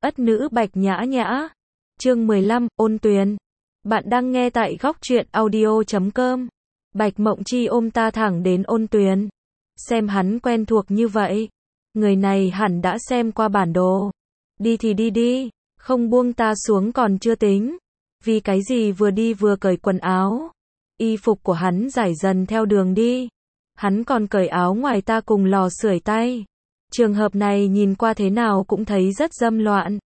Ất nữ Bạch Nhã Nhã. Chương 15, ôn tuyền. Bạn đang nghe tại góc truyện audio.com. Bạch Mộng Chi ôm ta thẳng đến ôn tuyền. Xem hắn quen thuộc như vậy. Người này hẳn đã xem qua bản đồ. Đi thì đi đi, không buông ta xuống còn chưa tính. Vì cái gì vừa đi vừa cởi quần áo. Y phục của hắn rải dần theo đường đi. Hắn còn cởi áo ngoài ta cùng lò sưởi tay. Trường hợp này nhìn qua thế nào cũng thấy rất dâm loạn.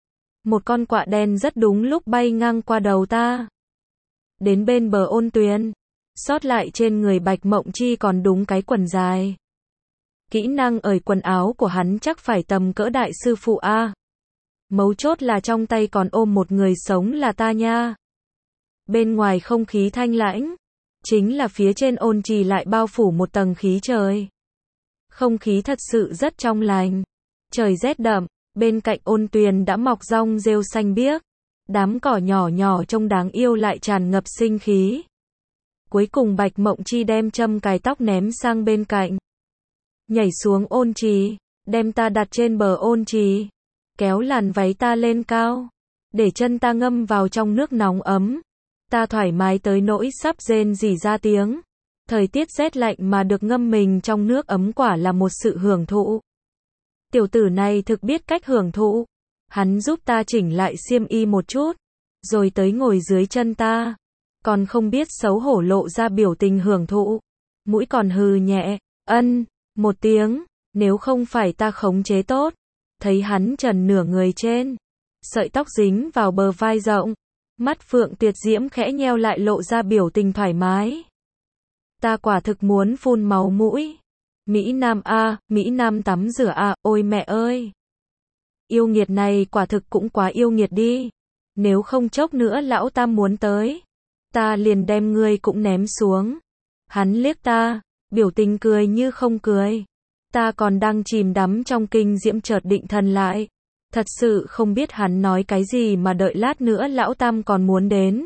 Một con quạ đen rất đúng lúc bay ngang qua đầu ta. Đến bên bờ ôn tuyền. Sót lại trên người Bạch Mộng Chi còn đúng cái quần dài. Kỹ năng ởi quần áo của hắn chắc phải tầm cỡ đại sư phụ A. Mấu chốt là trong tay còn ôm một người sống là ta nha. Bên ngoài không khí thanh lãnh. Chính là phía trên ôn trì lại bao phủ một tầng khí trời. Không khí thật sự rất trong lành. Trời rét đậm, bên cạnh ôn tuyền đã mọc rong rêu xanh biếc. Đám cỏ nhỏ nhỏ trông đáng yêu lại tràn ngập sinh khí. Cuối cùng Bạch Mộng Chi đem châm cài tóc ném sang bên cạnh. Nhảy xuống ôn trì, đem ta đặt trên bờ ôn trì. Kéo làn váy ta lên cao. Để chân ta ngâm vào trong nước nóng ấm. Ta thoải mái tới nỗi sắp rên rỉ ra tiếng. Thời tiết rét lạnh mà được ngâm mình trong nước ấm quả là một sự hưởng thụ. Tiểu tử này thực biết cách hưởng thụ. Hắn giúp ta chỉnh lại xiêm y một chút. Rồi tới ngồi dưới chân ta. Còn không biết xấu hổ lộ ra biểu tình hưởng thụ. Mũi còn hừ nhẹ, một tiếng. Nếu không phải ta khống chế tốt. Thấy hắn trần nửa người trên. Sợi tóc dính vào bờ vai rộng. Mắt phượng tuyệt diễm khẽ nheo lại lộ ra biểu tình thoải mái. Ta quả thực muốn phun máu mũi. Mỹ Nam A, Mỹ Nam tắm rửa A, ôi mẹ ơi. Yêu nghiệt này quả thực cũng quá yêu nghiệt đi. Nếu không chốc nữa lão tam muốn tới. Ta liền đem ngươi cũng ném xuống. Hắn liếc ta, biểu tình cười như không cười. Ta còn đang chìm đắm trong kinh diễm chợt định thần lại. Thật sự không biết hắn nói cái gì mà đợi lát nữa lão tam còn muốn đến.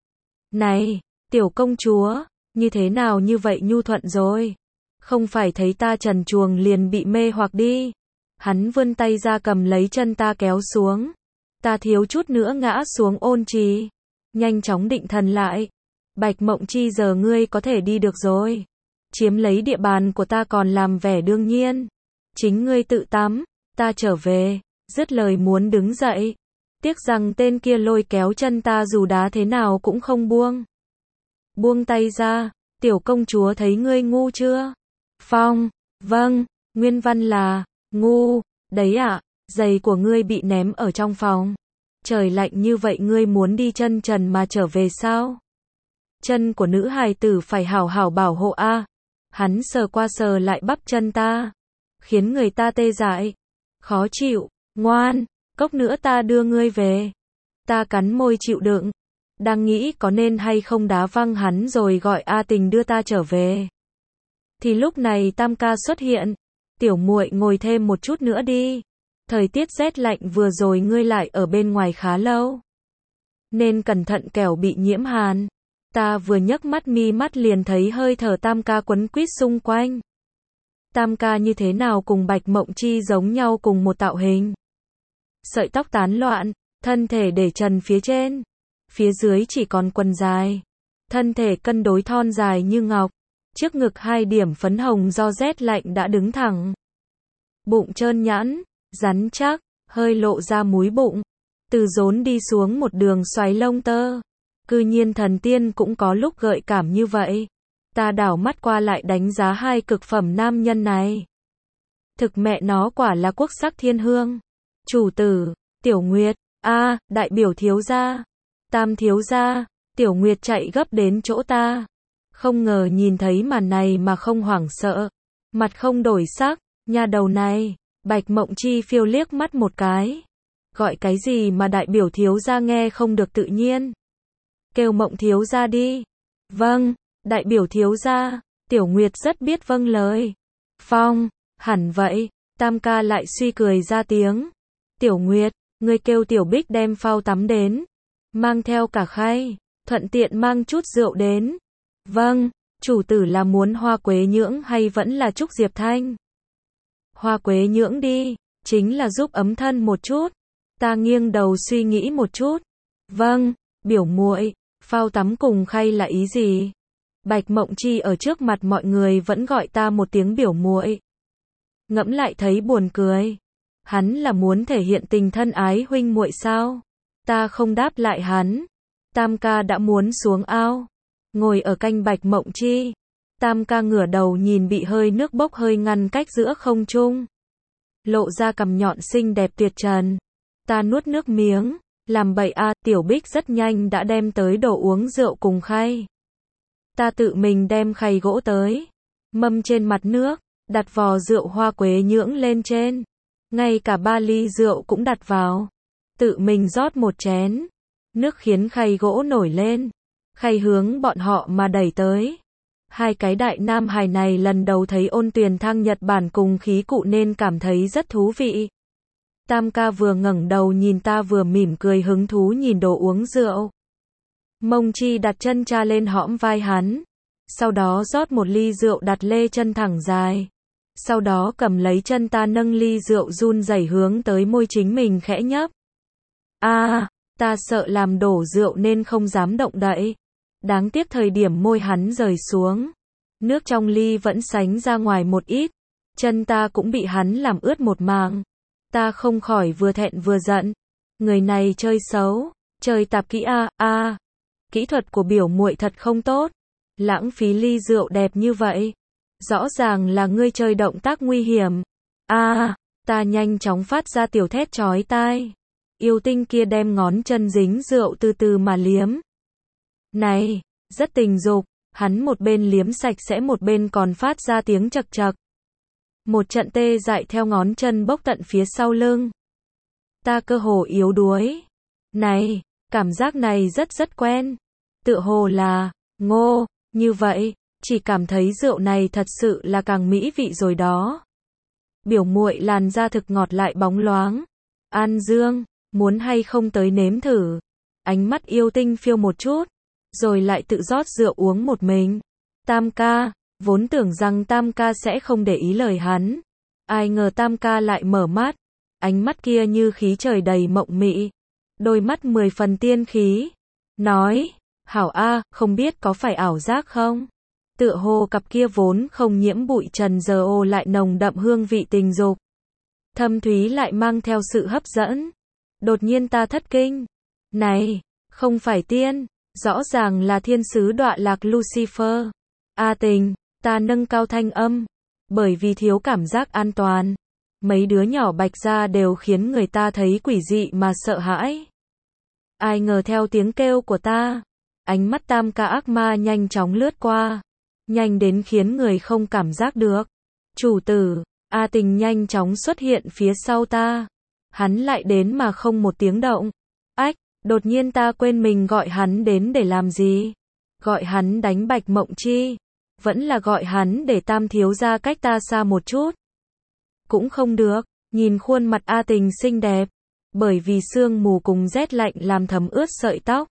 Này, tiểu công chúa, như thế nào như vậy nhu thuận rồi? Không phải thấy ta trần truồng liền bị mê hoặc đi. Hắn vươn tay ra cầm lấy chân ta kéo xuống. Ta thiếu chút nữa ngã xuống ôn trì. Nhanh chóng định thần lại. Bạch Mộng Chi giờ ngươi có thể đi được rồi. Chiếm lấy địa bàn của ta còn làm vẻ đương nhiên. Chính ngươi tự tắm, ta trở về. Dứt lời muốn đứng dậy. Tiếc rằng tên kia lôi kéo chân ta dù đá thế nào cũng không buông. Buông tay ra, tiểu công chúa thấy ngươi ngu chưa? Phong, vâng, nguyên văn là, ngu, đấy ạ, giày của ngươi bị ném ở trong phòng. Trời lạnh như vậy ngươi muốn đi chân trần mà trở về sao? Chân của nữ hài tử phải hảo hảo bảo hộ a. Hắn sờ qua sờ lại bắp chân ta. Khiến người ta tê dại. Khó chịu, ngoan, cốc nữa ta đưa ngươi về. Ta cắn môi chịu đựng. Đang nghĩ có nên hay không đá văng hắn rồi gọi A Tình đưa ta trở về. Thì lúc này Tam ca xuất hiện. Tiểu muội ngồi thêm một chút nữa đi. Thời tiết rét lạnh vừa rồi ngươi lại ở bên ngoài khá lâu. Nên cẩn thận kẻo bị nhiễm hàn. Ta vừa nhấc mắt mi mắt liền thấy hơi thở Tam ca quấn quýt xung quanh. Tam ca như thế nào cùng Bạch Mộng Chi giống nhau cùng một tạo hình. Sợi tóc tán loạn, thân thể để trần phía trên. Phía dưới chỉ còn quần dài. Thân thể cân đối thon dài như ngọc. Trước ngực 2 điểm phấn hồng do rét lạnh đã đứng thẳng. Bụng trơn nhẵn, rắn chắc, hơi lộ ra múi bụng. Từ rốn đi xuống một đường xoáy lông tơ. Cư nhiên thần tiên cũng có lúc gợi cảm như vậy. Ta đảo mắt qua lại đánh giá 2 cực phẩm nam nhân này. Thực mẹ nó quả là quốc sắc thiên hương. Chủ tử, Tiểu Nguyệt, đại biểu thiếu gia. Tam thiếu gia, Tiểu Nguyệt chạy gấp đến chỗ ta. Không ngờ nhìn thấy màn này mà không hoảng sợ. Mặt không đổi sắc, nha đầu này. Bạch Mộng Chi phiêu liếc mắt một cái. Gọi cái gì mà đại biểu thiếu gia nghe không được tự nhiên. Kêu Mộng thiếu gia đi. Vâng, đại biểu thiếu gia. Tiểu Nguyệt rất biết vâng lời. Phong, hẳn vậy. Tam ca lại suy cười ra tiếng. Tiểu Nguyệt, ngươi kêu Tiểu Bích đem phao tắm đến. Mang theo cả khay. Thuận tiện mang chút rượu đến. Vâng, chủ tử là muốn hoa quế nhưỡng hay vẫn là trúc diệp thanh? Hoa quế nhưỡng đi, chính là giúp ấm thân một chút. Ta nghiêng đầu suy nghĩ một chút. Vâng, biểu muội, phao tắm cùng khay là ý gì? Bạch Mộng Chi ở trước mặt mọi người vẫn gọi ta một tiếng biểu muội. Ngẫm lại thấy buồn cười. Hắn là muốn thể hiện tình thân ái huynh muội sao? Ta không đáp lại hắn. Tam ca đã muốn xuống ao. Ngồi ở cạnh Bạch Mộng Chi. Tam ca ngửa đầu nhìn bị hơi nước bốc hơi ngăn cách giữa không trung. Lộ ra cằm nhọn xinh đẹp tuyệt trần. Ta nuốt nước miếng. Làm bậy a, Tiểu Bích rất nhanh đã đem tới đồ uống rượu cùng khay. Ta tự mình đem khay gỗ tới. Mâm trên mặt nước. Đặt vò rượu hoa quế nhưỡng lên trên. Ngay cả 3 ly rượu cũng đặt vào. Tự mình rót một chén. Nước khiến khay gỗ nổi lên. Khay hướng bọn họ mà đẩy tới. Hai cái đại nam hài này lần đầu thấy Ôn Tuyền Thang Nhật Bản cùng khí cụ nên cảm thấy rất thú vị. Tam ca vừa ngẩng đầu nhìn ta vừa mỉm cười hứng thú nhìn đồ uống rượu. Mông Chi đặt chân cha lên hõm vai hắn. Sau đó rót một ly rượu đặt lê chân thẳng dài. Sau đó cầm lấy chân ta nâng ly rượu run rẩy hướng tới môi chính mình khẽ nhấp. Ta sợ làm đổ rượu nên không dám động đậy. Đáng tiếc thời điểm môi hắn rời xuống. Nước trong ly vẫn sánh ra ngoài một ít. Chân ta cũng bị hắn làm ướt một mảng. Ta không khỏi vừa thẹn vừa giận. Người này chơi xấu, chơi tạp kỹ Kỹ thuật của biểu muội thật không tốt. Lãng phí ly rượu đẹp như vậy. Rõ ràng là ngươi chơi động tác nguy hiểm. Ta nhanh chóng phát ra tiểu thét chói tai. Yêu tinh kia đem ngón chân dính rượu từ từ mà liếm. Này, rất tình dục, hắn một bên liếm sạch sẽ một bên còn phát ra tiếng chậc chậc. Một trận tê dại theo ngón chân bốc tận phía sau lưng. Ta cơ hồ yếu đuối. Này, cảm giác này rất quen. Tựa hồ là, như vậy, chỉ cảm thấy rượu này thật sự là càng mỹ vị rồi đó. Biểu muội làn da thực ngọt lại bóng loáng. An Dương, muốn hay không tới nếm thử. Ánh mắt yêu tinh phiêu một chút, rồi lại tự rót rượu uống một mình. Tam ca, vốn tưởng rằng Tam ca sẽ không để ý lời hắn. Ai ngờ Tam ca lại mở mắt. Ánh mắt kia như khí trời đầy mộng mị. Đôi mắt 10 phần tiên khí. Nói, hảo không biết có phải ảo giác không? Tựa hồ cặp kia vốn không nhiễm bụi trần giờ lại nồng đậm hương vị tình dục. Thâm thúy lại mang theo sự hấp dẫn. Đột nhiên ta thất kinh. Này, không phải tiên, rõ ràng là thiên sứ đọa lạc Lucifer. Tình, ta nâng cao thanh âm. Bởi vì thiếu cảm giác an toàn. Mấy đứa nhỏ bạch ra đều khiến người ta thấy quỷ dị mà sợ hãi. Ai ngờ theo tiếng kêu của ta, ánh mắt Tam ca ác ma nhanh chóng lướt qua. Nhanh đến khiến người không cảm giác được. Chủ tử, Tình nhanh chóng xuất hiện phía sau ta. Hắn lại đến mà không một tiếng động. Đột nhiên ta quên mình gọi hắn đến để làm gì. Gọi hắn đánh Bạch Mộng Chi. Vẫn là gọi hắn để Tam thiếu gia cách ta xa một chút. Cũng không được, nhìn khuôn mặt Tình xinh đẹp. Bởi vì sương mù cùng rét lạnh làm thấm ướt sợi tóc.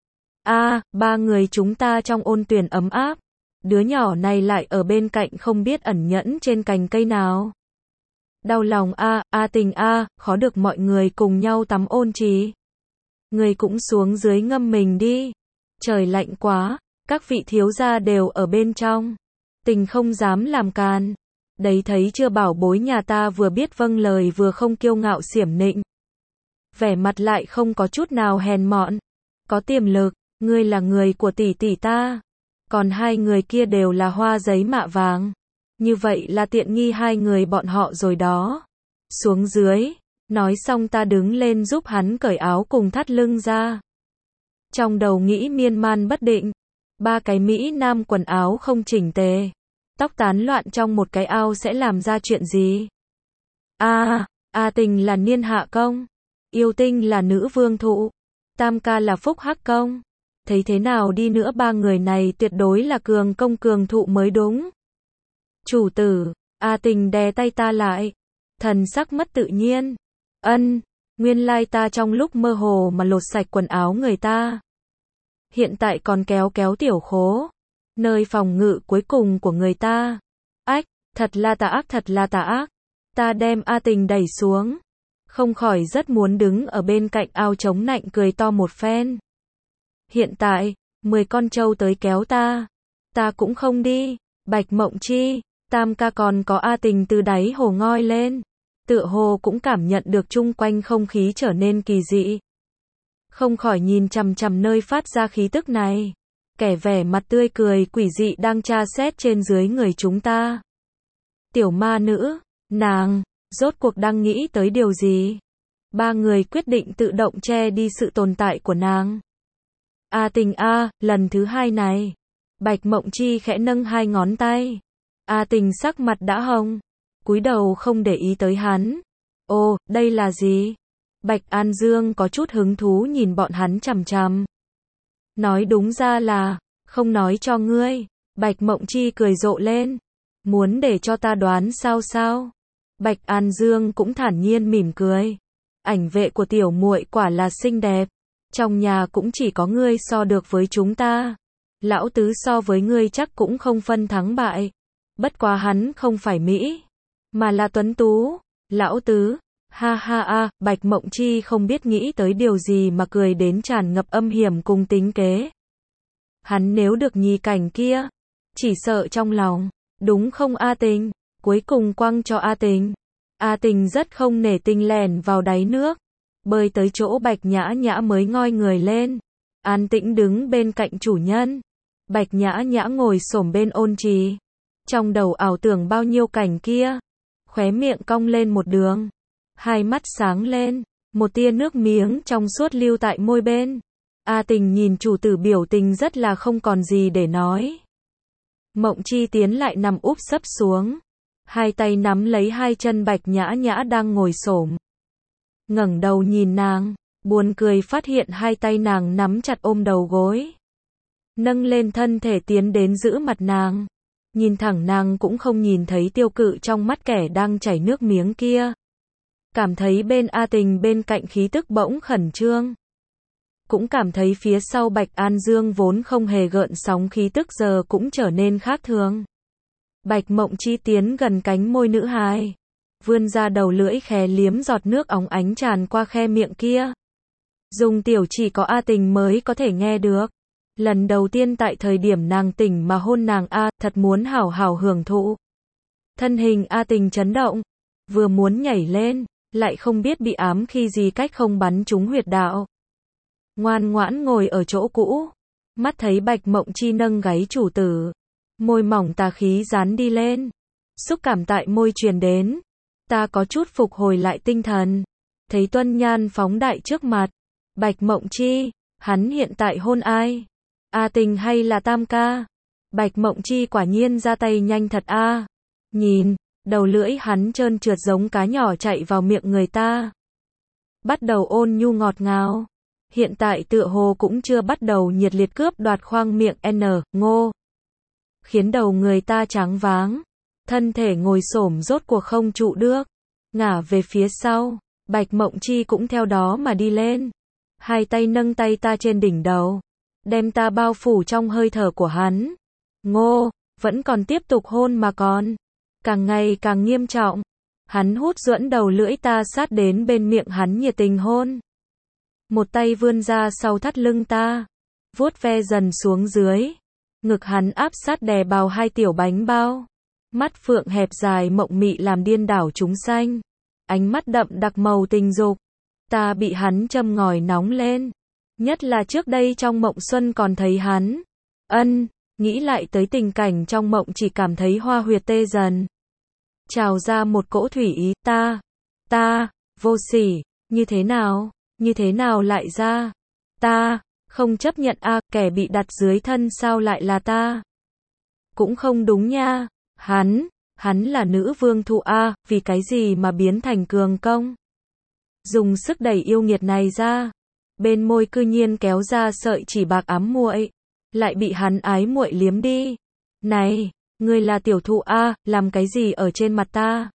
Ba người chúng ta trong Ôn Tuyền ấm áp. Đứa nhỏ này lại ở bên cạnh không biết ẩn nhẫn trên cành cây nào. Đau lòng Tình khó được mọi người cùng nhau tắm ôn trì. Người cũng xuống dưới ngâm mình đi. Trời lạnh quá, các vị thiếu gia đều ở bên trong. Tình không dám làm càn. Đấy thấy chưa, bảo bối nhà ta vừa biết vâng lời vừa không kiêu ngạo xiểm nịnh. Vẻ mặt lại không có chút nào hèn mọn. Có tiềm lực, ngươi là người của tỷ tỷ ta. Còn hai người kia đều là hoa giấy mạ vàng. Như vậy là tiện nghi hai người bọn họ rồi đó. Xuống dưới. Nói xong ta đứng lên giúp hắn cởi áo cùng thắt lưng ra. Trong đầu nghĩ miên man bất định. Ba cái Mỹ Nam quần áo không chỉnh tề. Tóc tán loạn trong một cái ao sẽ làm ra chuyện gì? Tình là niên hạ công. Yêu tinh là nữ vương thụ. Tam ca là phúc hắc công. Thấy thế nào đi nữa ba người này tuyệt đối là cường công cường thụ mới đúng. Chủ tử, Tình đè tay ta lại. Thần sắc mất tự nhiên. Nguyên lai ta trong lúc mơ hồ mà lột sạch quần áo người ta. Hiện tại còn kéo tiểu khố. Nơi phòng ngự cuối cùng của người ta. Thật là tà ác. Ta đem Tình đẩy xuống. không khỏi rất muốn đứng ở bên cạnh ao chống nạnh cười to một phen. Hiện tại, 10 con trâu tới kéo ta cũng không đi. Bạch Mộng Chi, Tam ca còn có A Tình từ đáy hồ ngoi lên, tựa hồ cũng cảm nhận được chung quanh không khí trở nên kỳ dị. Không khỏi nhìn chằm chằm nơi phát ra khí tức này, kẻ vẻ mặt tươi cười quỷ dị đang tra xét trên dưới người chúng ta. Tiểu ma nữ, nàng, rốt cuộc đang nghĩ tới điều gì? Ba người quyết định tự động che đi sự tồn tại của nàng. A Tình a, lần thứ hai này. Bạch Mộng Chi khẽ nâng hai ngón tay. A Tình sắc mặt đã hồng, cúi đầu không để ý tới hắn. Ồ, đây là gì? Bạch An Dương có chút hứng thú nhìn bọn hắn chằm chằm. Nói đúng ra là, không nói cho ngươi. Bạch Mộng Chi cười rộ lên. Muốn để cho ta đoán sao? Bạch An Dương cũng thản nhiên mỉm cười. Ảnh vệ của tiểu muội quả là xinh đẹp. Trong nhà cũng chỉ có ngươi so được với chúng ta. Lão tứ so với ngươi chắc cũng không phân thắng bại. Bất quá hắn không phải Mỹ, mà là tuấn tú. Lão tứ, ha ha a, Bạch Mộng Chi không biết nghĩ tới điều gì mà cười đến tràn ngập âm hiểm cùng tính kế. Hắn nếu được nhì cảnh kia, chỉ sợ trong lòng, đúng không A Tình? Cuối cùng quăng cho A Tình. A Tình rất không nể tình lèn vào đáy nước, bơi tới chỗ Bạch Nhã Nhã mới ngoi người lên, an tĩnh đứng bên cạnh chủ nhân. Bạch Nhã Nhã ngồi xổm bên ôn trì, trong đầu ảo tưởng bao nhiêu cảnh kia, khóe miệng cong lên một đường, hai mắt sáng lên, một tia nước miếng trong suốt lưu tại môi bên. A Tình nhìn chủ tử biểu tình rất là không còn gì để nói. Mộng Chi tiến lại nằm úp sấp xuống, hai tay nắm lấy hai chân Bạch Nhã Nhã đang ngồi xổm. Ngẩng đầu nhìn nàng, buồn cười phát hiện hai tay nàng nắm chặt ôm đầu gối. Nâng lên thân thể tiến đến giữ mặt nàng. Nhìn thẳng nàng cũng không nhìn thấy tiêu cự trong mắt kẻ đang chảy nước miếng kia. Cảm thấy bên A Tình bên cạnh khí tức bỗng khẩn trương. Cũng cảm thấy phía sau Bạch An Dương vốn không hề gợn sóng khí tức giờ cũng trở nên khác thường. Bạch Mộng Chi tiến gần cánh môi nữ hài, vươn ra đầu lưỡi khẽ liếm giọt nước óng ánh tràn qua khe miệng kia. Dùng tiểu chỉ có A Tình mới có thể nghe được. Lần đầu tiên tại thời điểm nàng tỉnh mà hôn nàng A, thật muốn hảo hảo hưởng thụ. Thân hình A Tình chấn động, vừa muốn nhảy lên, lại không biết bị ám khi gì cách không bắn trúng huyệt đạo. Ngoan ngoãn ngồi ở chỗ cũ, mắt thấy Bạch Mộng Chi nâng gáy chủ tử, môi mỏng tà khí dán đi lên, xúc cảm tại môi truyền đến, ta có chút phục hồi lại tinh thần, thấy Tuân Nhan phóng đại trước mặt, Bạch Mộng Chi, hắn hiện tại hôn ai? A Tình hay là Tam ca? Bạch Mộng Chi quả nhiên ra tay nhanh thật a. Nhìn, đầu lưỡi hắn trơn trượt giống cá nhỏ chạy vào miệng người ta. Bắt đầu ôn nhu ngọt ngào. Hiện tại tựa hồ cũng chưa bắt đầu nhiệt liệt cướp đoạt khoang miệng ngô. Khiến đầu người ta choáng váng. Thân thể ngồi xổm rốt cuộc không trụ được. Ngả về phía sau. Bạch Mộng Chi cũng theo đó mà đi lên. Hai tay nâng tay ta trên đỉnh đầu. Đem ta bao phủ trong hơi thở của hắn. Ngô, vẫn còn tiếp tục hôn mà còn. Càng ngày càng nghiêm trọng. Hắn hút duẫn đầu lưỡi ta sát đến bên miệng hắn nhiệt tình hôn. Một tay vươn ra sau thắt lưng ta. Vuốt ve dần xuống dưới. Ngực hắn áp sát đè bào hai tiểu bánh bao. Mắt phượng hẹp dài mộng mị làm điên đảo chúng sanh. Ánh mắt đậm đặc màu tình dục. Ta bị hắn châm ngòi nóng lên. Nhất là trước đây trong mộng xuân còn thấy hắn. Nghĩ lại tới tình cảnh trong mộng chỉ cảm thấy hoa huyệt tê dần. Trào ra một cỗ thủy ý, ta, vô sỉ, như thế nào lại ra? Ta, không chấp nhận a, kẻ bị đặt dưới thân sao lại là ta? Cũng không đúng nha, hắn là nữ vương thụ a, vì cái gì mà biến thành cường công? Dùng sức đẩy yêu nghiệt này ra. Bên môi cư nhiên kéo ra sợi chỉ bạc ám muội, lại bị hắn ái muội liếm đi. Này, ngươi là tiểu thụ a, làm cái gì ở trên mặt ta?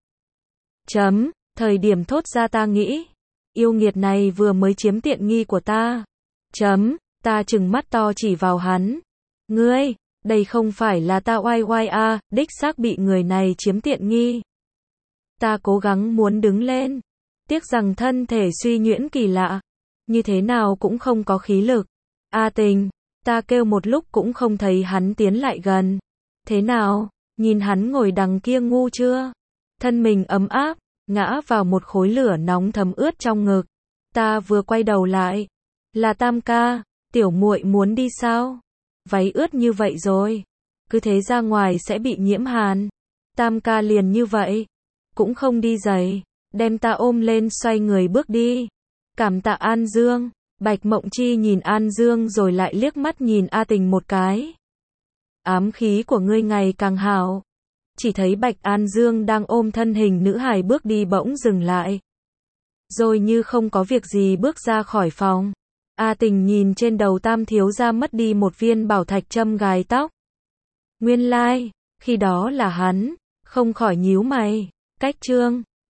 Thời điểm thốt ra ta nghĩ, yêu nghiệt này vừa mới chiếm tiện nghi của ta. Ta trừng mắt to chỉ vào hắn. Ngươi, đây không phải là ta oai oai a, đích xác bị người này chiếm tiện nghi. Ta cố gắng muốn đứng lên, Tiếc rằng thân thể suy nhuyễn kỳ lạ, như thế nào cũng không có khí lực. A Tình, ta kêu một lúc cũng không thấy hắn tiến lại gần. Thế nào, nhìn hắn ngồi đằng kia ngu chưa? Thân mình ấm áp, ngã vào một khối lửa nóng thấm ướt trong ngực. Ta vừa quay đầu lại, là Tam ca, tiểu muội muốn đi sao? Váy ướt như vậy rồi, cứ thế ra ngoài sẽ bị nhiễm hàn. Tam ca liền như vậy, cũng không đi giày, đem ta ôm lên xoay người bước đi. Cảm tạ An Dương. Bạch Mộng Chi nhìn An Dương rồi lại liếc mắt nhìn A Tình một cái. Ám khí của ngươi ngày càng hảo. Chỉ thấy Bạch An Dương đang ôm thân hình nữ hài bước đi bỗng dừng lại. Rồi như không có việc gì bước ra khỏi phòng. A Tình nhìn trên đầu Tam thiếu gia mất đi một viên bảo thạch châm gài tóc. Nguyên lai, khi đó là hắn, không khỏi nhíu mày. Cách chương